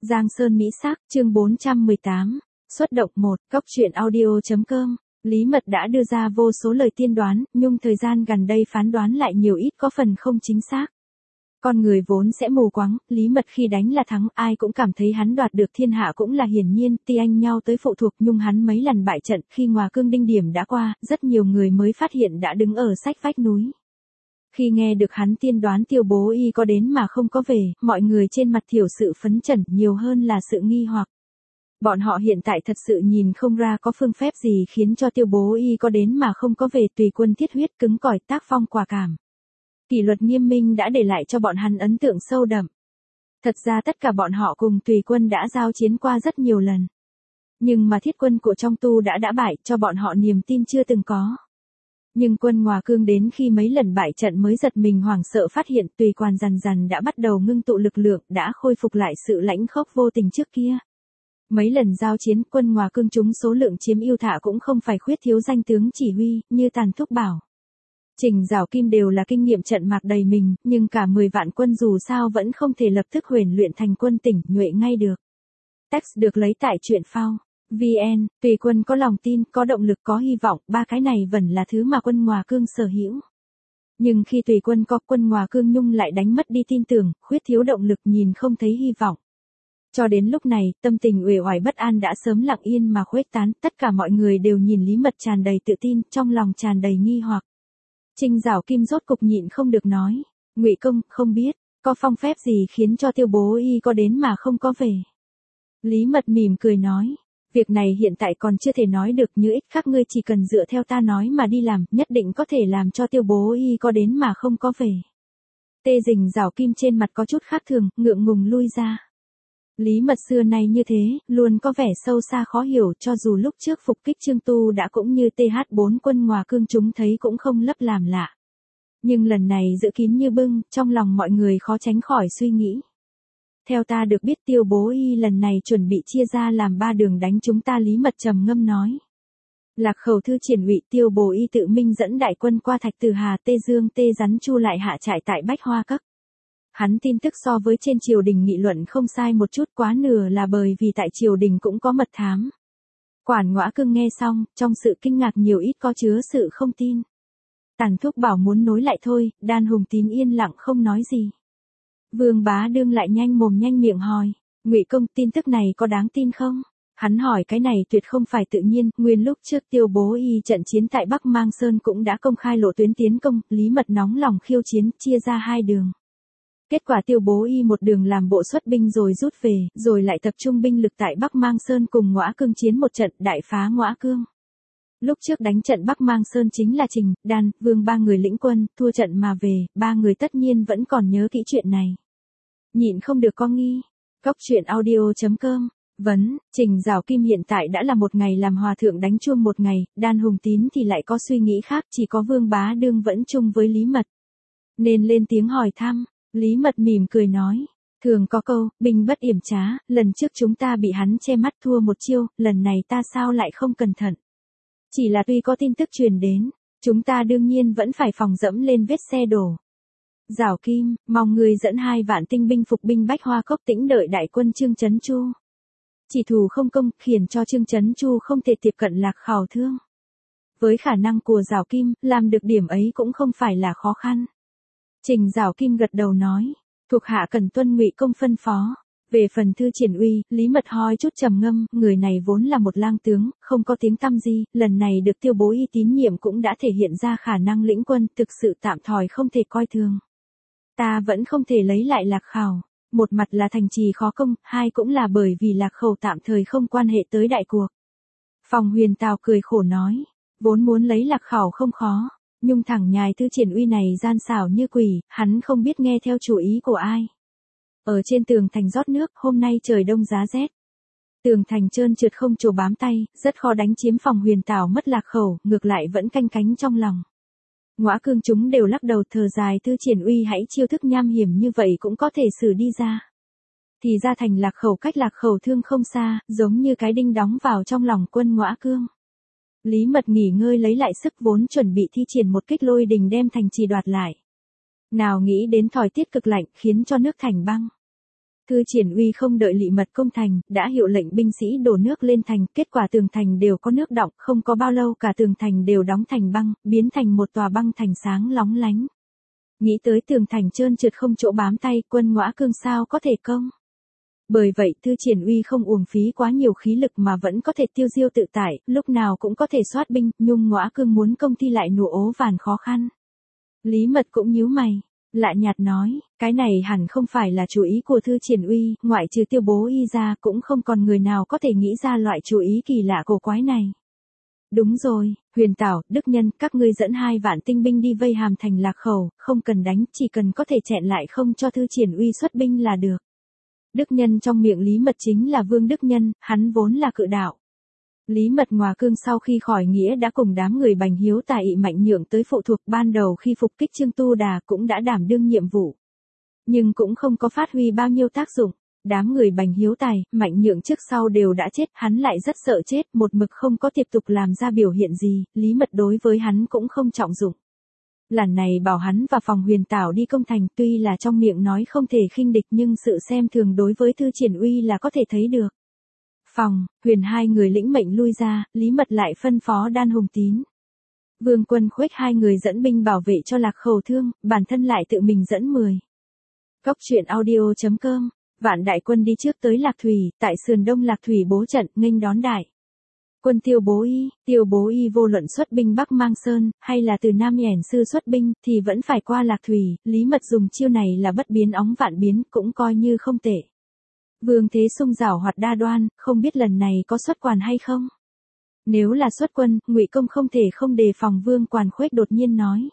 Giang Sơn Mỹ Sắc, chương 418. Xuất động 1, Cóc truyện audio.com. Lý Mật đã đưa ra vô số lời tiên đoán, nhưng thời gian gần đây phán đoán lại nhiều ít có phần không chính xác. Con người vốn sẽ mù quáng, Lý Mật khi đánh là thắng, ai cũng cảm thấy hắn đoạt được thiên hạ cũng là hiển nhiên, ti anh nhau tới phụ thuộc, nhưng hắn mấy lần bại trận, khi Ngòa Cương đinh điểm đã qua, rất nhiều người mới phát hiện đã đứng ở sách vách núi. Khi nghe được hắn tiên đoán Tiêu Bố Y có đến mà không có về, mọi người trên mặt thiểu sự phấn chấn nhiều hơn là sự nghi hoặc. Bọn họ hiện tại thật sự nhìn không ra có phương phép gì khiến cho Tiêu Bố Y có đến mà không có về, tùy quân thiết huyết cứng cỏi, tác phong quả cảm. Kỷ luật nghiêm minh đã để lại cho bọn hắn ấn tượng sâu đậm. Thật ra tất cả bọn họ cùng tùy quân đã giao chiến qua rất nhiều lần. Nhưng mà thiết quân của trong tu đã bại, cho bọn họ niềm tin chưa từng có. Nhưng quân Ngòa Cương đến khi mấy lần bại trận mới giật mình hoảng sợ phát hiện tùy quan dần dần đã bắt đầu ngưng tụ lực lượng, đã khôi phục lại sự lãnh khốc vô tình trước kia. Mấy lần giao chiến, quân Ngòa Cương chúng số lượng chiếm ưu thạ cũng không phải khuyết thiếu danh tướng chỉ huy, như Tàn Thúc Bảo, Trình Giảo Kim đều là kinh nghiệm trận mạc đầy mình, nhưng cả 10 vạn quân dù sao vẫn không thể lập tức huấn luyện thành quân tỉnh nhuệ ngay được. Text được lấy tại truyện phao. VN, tùy quân có lòng tin, có động lực, có hy vọng, ba cái này vẫn là thứ mà quân Ngòa Cương sở hữu. Nhưng khi tùy quân có, quân Ngòa Cương nhung lại đánh mất đi tin tưởng, khuyết thiếu động lực, nhìn không thấy hy vọng. Cho đến lúc này, tâm tình uể oải bất an đã sớm lặng yên mà khuếch tán, tất cả mọi người đều nhìn Lý Mật tràn đầy tự tin, trong lòng tràn đầy nghi hoặc. Trình Giảo Kim rốt cục nhịn không được nói, Ngụy công, không biết, có phong phép gì khiến cho Tiêu Bố Y có đến mà không có về. Lý Mật mỉm cười nói, việc này hiện tại còn chưa thể nói được, như ích khác ngươi chỉ cần dựa theo ta nói mà đi làm, nhất định có thể làm cho Tiêu Bố Y có đến mà không có về. Tê Dình Giảo Kim trên mặt có chút khác thường, ngượng ngùng lui ra. Lý Mật xưa nay như thế, luôn có vẻ sâu xa khó hiểu, cho dù lúc trước phục kích Trương Tu đã cũng như TH4 quân Ngòa Cương chúng thấy cũng không lấp làm lạ. Nhưng lần này giữ kín như bưng, trong lòng mọi người khó tránh khỏi suy nghĩ. Theo ta được biết Tiêu Bố Y lần này chuẩn bị chia ra làm 3 đường đánh chúng ta, Lý Mật trầm ngâm nói. Lạc Khẩu thư triển ủy, Tiêu Bố Y tự minh dẫn đại quân qua Thạch Từ Hà, Tê Dương, Tê Rắn Chu lại hạ trại tại Bách Hoa Các. Hắn tin tức so với trên triều đình nghị luận không sai một chút, quá nửa là bởi vì tại triều đình cũng có mật thám. Quản Ngõa Cương nghe xong, trong sự kinh ngạc nhiều ít có chứa sự không tin. Tàn Thúc Bảo muốn nối lại thôi, Đan Hùng Tín yên lặng không nói gì. Vương Bá Đương lại nhanh mồm nhanh miệng hỏi, Ngụy công, tin tức này có đáng tin không? Hắn hỏi cái này tuyệt không phải tự nhiên, nguyên lúc trước Tiêu Bố Y trận chiến tại Bắc Mang Sơn cũng đã công khai lộ tuyến tiến công, Lý Mật nóng lòng khiêu chiến, chia ra 2 đường. Kết quả Tiêu Bố Y một đường làm bộ xuất binh rồi rút về, rồi lại tập trung binh lực tại Bắc Mang Sơn cùng Ngõa Cương chiến một trận, đại phá Ngõa Cương. Lúc trước đánh trận Bắc Mang Sơn chính là Trình, Đan, Vương 3 người lĩnh quân, thua trận mà về, 3 người tất nhiên vẫn còn nhớ kỹ chuyện này. Nhịn không được có nghi. Cóc truyện audio.com. Vấn, Trình Giảo Kim hiện tại đã là một ngày làm hòa thượng đánh chuông một ngày, Đan Hùng Tín thì lại có suy nghĩ khác, chỉ có Vương Bá Đương vẫn chung với Lý Mật. Nên lên tiếng hỏi thăm. Lý Mật mỉm cười nói, thường có câu, binh bất yểm trá, lần trước chúng ta bị hắn che mắt thua một chiêu, lần này ta sao lại không cẩn thận. Chỉ là tuy có tin tức truyền đến, chúng ta đương nhiên vẫn phải phòng dẫm lên vết xe đổ. Giảo Kim, mong người dẫn 2 vạn tinh binh phục binh Bách Hoa Cốc tĩnh đợi đại quân Trương Chấn Chu. Chỉ thủ không công, khiến cho Trương Chấn Chu không thể tiếp cận Lạc Khẩu thương. Với khả năng của Giảo Kim, làm được điểm ấy cũng không phải là khó khăn. Trình Giảo Kim gật đầu nói, thuộc hạ cần tuân Ngụy công phân phó. Về phần thư triển uy, Lý Mật hoi chút trầm ngâm, người này vốn là một lang tướng, không có tiếng tăm gì, lần này được Tiêu Bố Y tín nhiệm cũng đã thể hiện ra khả năng lĩnh quân, thực sự tạm thời không thể coi thường. Ta vẫn không thể lấy lại Lạc Khẩu, một mặt là thành trì khó công, 2 cũng là bởi vì Lạc Khẩu tạm thời không quan hệ tới đại cuộc. Phòng Huyền Tào cười khổ nói, vốn muốn lấy Lạc Khẩu không khó. Nhưng thằng nhài thư triển uy này gian xảo như quỷ, hắn không biết nghe theo chủ ý của ai. Ở trên tường thành rót nước, hôm nay trời đông giá rét. Tường thành trơn trượt không chỗ bám tay, rất khó đánh chiếm. Phòng Huyền Tào mất Lạc Khẩu, ngược lại vẫn canh cánh trong lòng. Ngõa Cương chúng đều lắc đầu thở dài, thư triển uy hãy chiêu thức nham hiểm như vậy cũng có thể xử đi ra. Thì ra thành Lạc Khẩu cách Lạc Khẩu thương không xa, giống như cái đinh đóng vào trong lòng quân Ngõa Cương. Lý Mật nghỉ ngơi lấy lại sức, vốn chuẩn bị thi triển một kích lôi đình đem thành trì đoạt lại. Nào nghĩ đến thời tiết cực lạnh khiến cho nước thành băng. Thư Triển Uy không đợi Lý Mật công thành, đã hiệu lệnh binh sĩ đổ nước lên thành, kết quả tường thành đều có nước đọng, không có bao lâu cả tường thành đều đóng thành băng, biến thành một tòa băng thành sáng lóng lánh. Nghĩ tới tường thành trơn trượt không chỗ bám tay, quân Ngõa Cương sao có thể công. Bởi vậy Thư Triển Uy không uổng phí quá nhiều khí lực mà vẫn có thể tiêu diêu tự tại, lúc nào cũng có thể soát binh, nhưng Ngõa Cương muốn công thi lại nụ ố vàn khó khăn. Lý Mật cũng nhíu mày, lạ nhạt nói, cái này hẳn không phải là chủ ý của Thư Triển Uy, ngoại trừ Tiêu Bố Y ra cũng không còn người nào có thể nghĩ ra loại chủ ý kỳ lạ cổ quái này. Đúng rồi, Huyền Tảo, Đức Nhân, các ngươi dẫn 2 vạn tinh binh đi vây Hàm Thành Lạc Khẩu, không cần đánh, chỉ cần có thể chẹn lại không cho Thư Triển Uy xuất binh là được. Đức Nhân trong miệng Lý Mật chính là Vương Đức Nhân, hắn vốn là cự đạo. Lý Mật Ngòa Cương sau khi khỏi nghĩa đã cùng đám người Bành Hiếu Tài ị Mạnh Nhượng tới phụ thuộc, ban đầu khi phục kích Trương Tu Đà cũng đã đảm đương nhiệm vụ. Nhưng cũng không có phát huy bao nhiêu tác dụng. Đám người Bành Hiếu Tài, Mạnh Nhượng trước sau đều đã chết, hắn lại rất sợ chết, một mực không có tiếp tục làm ra biểu hiện gì, Lý Mật đối với hắn cũng không trọng dụng. Lần này bảo hắn và Phòng Huyền Tảo đi công thành, tuy là trong miệng nói không thể khinh địch nhưng sự xem thường đối với Thư Triển Uy là có thể thấy được. Phòng, Huyền hai người lĩnh mệnh lui ra, Lý Mật lại phân phó Đan Hùng Tín, Vương Quân Khuếch hai người dẫn binh bảo vệ cho Lạc Khẩu Thương, bản thân lại tự mình dẫn 10. Cóc truyện audio.com. Vạn đại quân đi trước tới Lạc Thủy, tại sườn đông Lạc Thủy bố trận, nghênh đón đại quân Tiêu Bố Y vô luận xuất binh Bắc Mang Sơn, hay là từ Nam Yển Sư xuất binh, thì vẫn phải qua Lạc Thủy, Lý Mật dùng chiêu này là bất biến óng vạn biến, cũng coi như không tệ. Vương Thế Sung giảo hoạt đa đoan, không biết lần này có xuất quan hay không. Nếu là xuất quân, Ngụy Công không thể không đề phòng. Vương Quản Khuếch đột nhiên nói.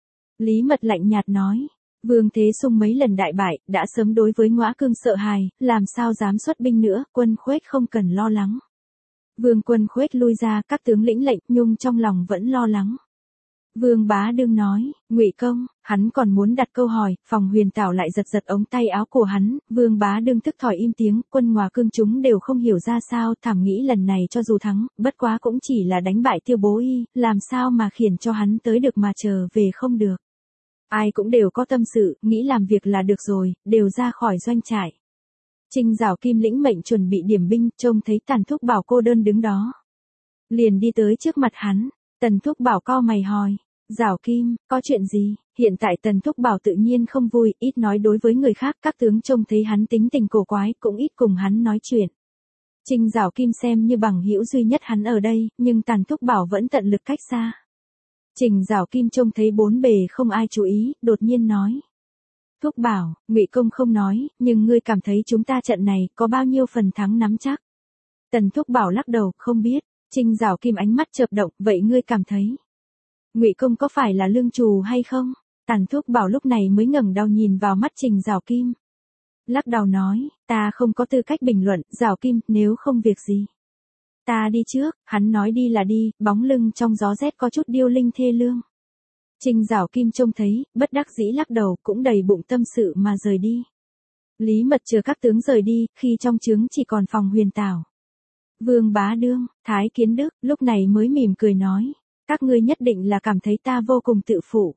Lý Mật lạnh nhạt nói. Vương Thế Sung mấy lần đại bại, đã sớm đối với Ngõa Cương sợ hãi, làm sao dám xuất binh nữa, Quân Khuếch không cần lo lắng. Vương Quân Khuếch lui ra, các tướng lĩnh lệnh, nhưng trong lòng vẫn lo lắng. Vương Bá Đương nói, Ngụy Công, hắn còn muốn đặt câu hỏi, Phòng Huyền Tảo lại giật giật ống tay áo của hắn, Vương Bá Đương tức thỏi im tiếng, quân Ngòa Cương chúng đều không hiểu ra sao, thảm nghĩ lần này cho dù thắng, bất quá cũng chỉ là đánh bại Tiêu Bố Y, làm sao mà khiển cho hắn tới được mà trở về không được. Ai cũng đều có tâm sự, nghĩ làm việc là được rồi, đều ra khỏi doanh trại. Trinh Giảo Kim lĩnh mệnh chuẩn bị điểm binh, trông thấy Tần Thúc Bảo cô đơn đứng đó. Liền đi tới trước mặt hắn, Tần Thúc Bảo cau mày hỏi, Giảo Kim, có chuyện gì? Hiện tại Tần Thúc Bảo tự nhiên không vui, ít nói đối với người khác, các tướng trông thấy hắn tính tình cổ quái, cũng ít cùng hắn nói chuyện. Trinh Giảo Kim xem như bằng hữu duy nhất hắn ở đây, nhưng Tần Thúc Bảo vẫn tận lực cách xa. Trình Giảo Kim trông thấy bốn bề không ai chú ý, đột nhiên nói. Thúc Bảo, Ngụy Công không nói, nhưng ngươi cảm thấy chúng ta trận này có bao nhiêu phần thắng nắm chắc? Tần Thúc Bảo lắc đầu, không biết. Trình Giảo Kim ánh mắt chợp động, vậy ngươi cảm thấy Ngụy Công có phải là lương trù hay không? Tần Thúc Bảo lúc này mới ngẩng đầu nhìn vào mắt Trình Giảo Kim. Lắc đầu nói, ta không có tư cách bình luận, Giảo Kim, nếu không việc gì. Ta đi trước, hắn nói đi là đi, bóng lưng trong gió rét có chút điêu linh thê lương. Trình Giảo Kim trông thấy, bất đắc dĩ lắc đầu, cũng đầy bụng tâm sự mà rời đi. Lý Mật chờ các tướng rời đi, khi trong trướng chỉ còn Phòng Huyền Tảo. Vương Bá Đương, Thái Kiến Đức, lúc này mới mỉm cười nói, các ngươi nhất định là cảm thấy ta vô cùng tự phụ.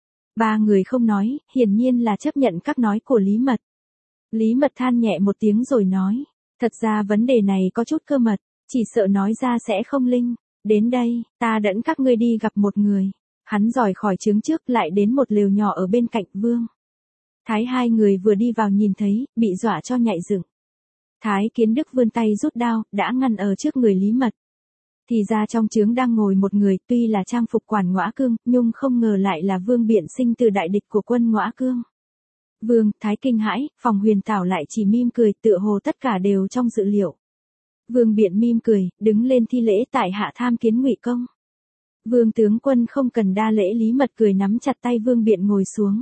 Ba người không nói, hiển nhiên là chấp nhận các nói của Lý Mật. Lý Mật than nhẹ một tiếng rồi nói, thật ra vấn đề này có chút cơ mật, chỉ sợ nói ra sẽ không linh. Đến đây, ta dẫn các ngươi đi gặp một người. Hắn rời khỏi trướng trước lại đến một lều nhỏ ở bên cạnh Vương Thái. Hai người vừa đi vào nhìn thấy, bị dọa cho nhảy dựng. Thái Kiến Đức vươn tay rút đao, đã ngăn ở trước người Lý Mật. Thì ra trong trướng đang ngồi một người, tuy là trang phục quản Ngõa Cương, nhưng không ngờ lại là Vương Biện sinh từ đại địch của quân Ngõa Cương. Vương Thái kinh hãi, Phòng Huyền Tảo lại chỉ mỉm cười, tựa hồ tất cả đều trong dự liệu. Vương Biện mỉm cười, đứng lên thi lễ, tại hạ tham kiến Ngụy Công. Vương tướng quân không cần đa lễ. Lý Mật cười nắm chặt tay Vương Biện ngồi xuống.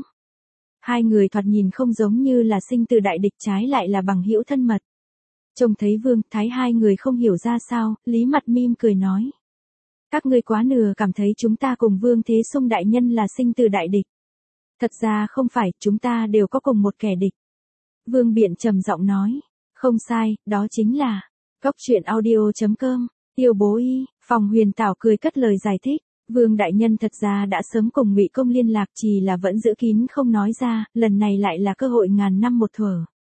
Hai người thoạt nhìn không giống như là sinh từ đại địch, trái lại là bằng hữu thân mật. Trông thấy Vương Thái hai người không hiểu ra sao, Lý Mật mỉm cười nói. Các ngươi quá nửa cảm thấy chúng ta cùng Vương Thế Sung đại nhân là sinh từ đại địch. Thật ra không phải, chúng ta đều có cùng một kẻ địch. Vương Biện trầm giọng nói. Không sai, đó chính là Cóc truyện audio.com. Tiêu Bố Y. Phòng Huyền Tảo cười cất lời giải thích. Vương đại nhân thật ra đã sớm cùng Ngụy Công liên lạc, chỉ là vẫn giữ kín không nói ra, lần này lại là cơ hội ngàn năm một thuở.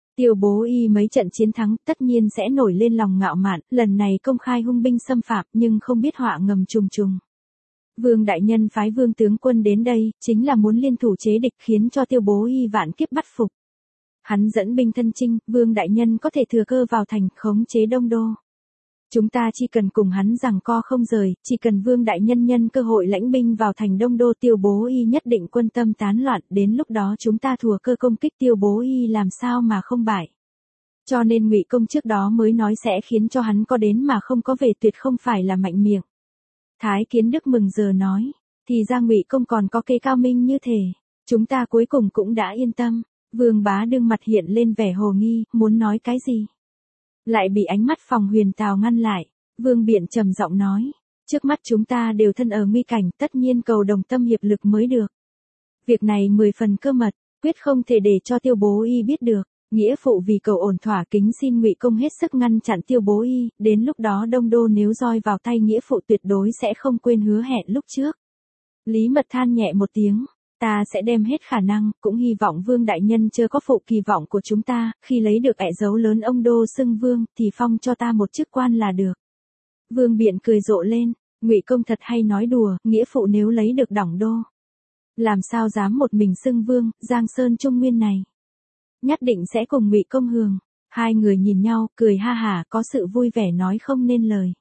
Tiêu Bố Y mấy trận chiến thắng tất nhiên sẽ nổi lên lòng ngạo mạn, lần này công khai hung binh xâm phạm nhưng không biết họa ngầm trùng trùng. Vương đại nhân phái Vương tướng quân đến đây, chính là muốn liên thủ chế địch khiến cho Tiêu Bố Y vạn kiếp bắt phục. Hắn dẫn binh thân chinh, Vương đại nhân có thể thừa cơ vào thành khống chế Đông Đô. Chúng ta chỉ cần cùng hắn giằng co không rời, chỉ cần Vương đại nhân nhân cơ hội lãnh binh vào thành Đông Đô, Tiêu Bố Y nhất định quân tâm tán loạn, đến lúc đó chúng ta thừa cơ công kích Tiêu Bố Y làm sao mà không bại. Cho nên Ngụy Công trước đó mới nói sẽ khiến cho hắn có đến mà không có về, tuyệt không phải là mạnh miệng. Thái Kiến Đức mừng giờ nói, thì ra Ngụy Công còn có kế cao minh như thế, chúng ta cuối cùng cũng đã yên tâm. Vương Bá Đương mặt hiện lên vẻ hồ nghi, muốn nói cái gì? Lại bị ánh mắt Phòng Huyền Tào ngăn lại. Vương Biện trầm giọng nói, trước mắt chúng ta đều thân ở nguy cảnh, tất nhiên cầu đồng tâm hiệp lực mới được. Việc này 10 phần cơ mật, quyết không thể để cho Tiêu Bố Y biết được. Nghĩa phụ vì cầu ổn thỏa kính xin Ngụy Công hết sức ngăn chặn Tiêu Bố Y, đến lúc đó Đông Đô nếu roi vào tay nghĩa phụ tuyệt đối sẽ không quên hứa hẹn lúc trước. Lý Mật than nhẹ một tiếng, ta sẽ đem hết khả năng, cũng hy vọng Vương đại nhân chớ có phụ kỳ vọng của chúng ta, khi lấy được ẻ dấu lớn ông Đô xưng Vương, thì phong cho ta một chức quan là được. Vương Biện cười rộ lên, Ngụy Công thật hay nói đùa, nghĩa phụ nếu lấy được Đổng Đô, làm sao dám một mình xưng Vương, Giang Sơn Trung Nguyên này. Nhất định sẽ cùng Ngụy Công hưởng. Hai người nhìn nhau, cười ha hả, có sự vui vẻ nói không nên lời.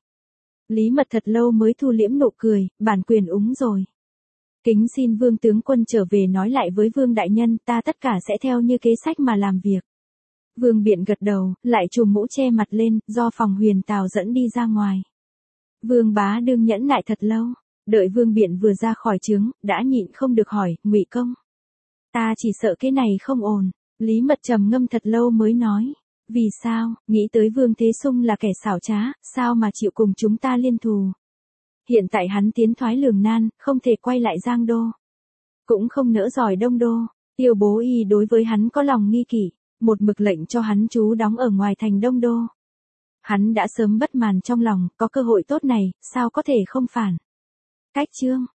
Lý Mật thật lâu mới thu liễm nụ cười, bản quyền úng rồi. Kính xin Vương tướng quân trở về nói lại với Vương đại nhân, ta tất cả sẽ theo như kế sách mà làm việc. Vương Biện gật đầu, lại trùm mũ che mặt lên, do Phòng Huyền Tào dẫn đi ra ngoài. Vương Bá Đương nhẫn nại thật lâu, đợi Vương Biện vừa ra khỏi trướng, đã nhịn không được hỏi, Ngụy Công, ta chỉ sợ cái này không ổn. Lý Mật trầm ngâm thật lâu mới nói, vì sao, nghĩ tới Vương Thế Sung là kẻ xảo trá, sao mà chịu cùng chúng ta liên thù. Hiện tại hắn tiến thoái lường nan, không thể quay lại Giang Đô. Cũng không nỡ rời Đông Đô, Tiêu Bố Y đối với hắn có lòng nghi kỷ, một mực lệnh cho hắn trú đóng ở ngoài thành Đông Đô. Hắn đã sớm bất màn trong lòng, có cơ hội tốt này, sao có thể không phản. Cách chương